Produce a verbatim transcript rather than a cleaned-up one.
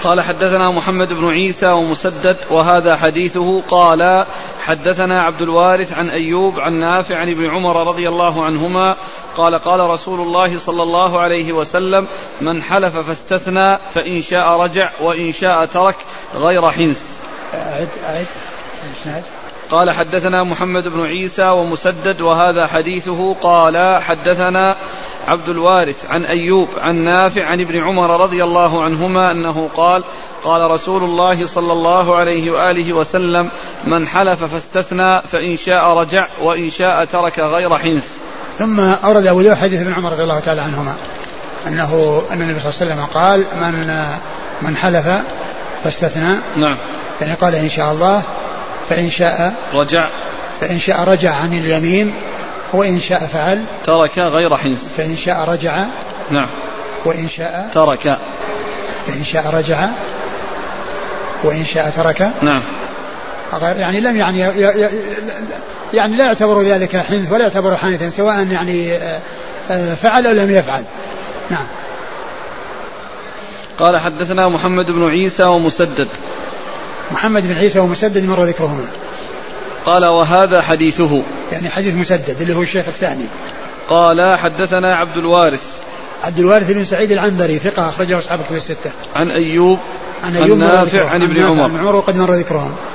قال حدثنا محمد بن عيسى ومسدد وهذا حديثه. قال حدثنا عبد الوارث عن أيوب عن نافع عن ابن عمر رضي الله عنهما قال قال رسول الله صلى الله عليه وسلم من حلف فاستثنى فإن شاء رجع وإن شاء ترك غير حنث. أعد أعد قال حدثنا محمد بن عيسى ومسدد وهذا حديثه. قال حدثنا عبد الوارث عن أيوب عن نافع عن ابن عمر رضي الله عنهما أنه قال قال رسول الله صلى الله عليه وآله وسلم من حلف فاستثنى فإن شاء رجع وإن شاء ترك غير حنث. ثم أورد أبو داود حديث ابن عمر رضي الله تعالى عنهما أنه أن النبي صلى الله عليه وسلم قال من من حلف فاستثنى نعم يعني قال إن شاء الله فإن شاء رجع فإن شاء رجع عن اليمين وإن شاء فعل ترك غير حنث. فإن شاء رجع نعم وإن شاء ترك فإن شاء رجع وإن شاء ترك نعم يعني لم يعني يعني لا يعتبر ذلك حنث ولا يعتبر حانثا سواء يعني فعل أو لم يفعل. نعم. قال حدثنا محمد بن عيسى ومسدد. محمد بن عيسى ومسدد مر ذكرهما. قال وهذا حديثه يعني حديث مسدد اللي هو الشيخ الثاني. قال حدثنا عبد الوارث. عبد الوارث بن سعيد العنبري ثقة أخرجه أصحاب الكتب الستة. عن أيوب عن أيوب نافع عن ابن عمر عمر وقد مر ذكرهم.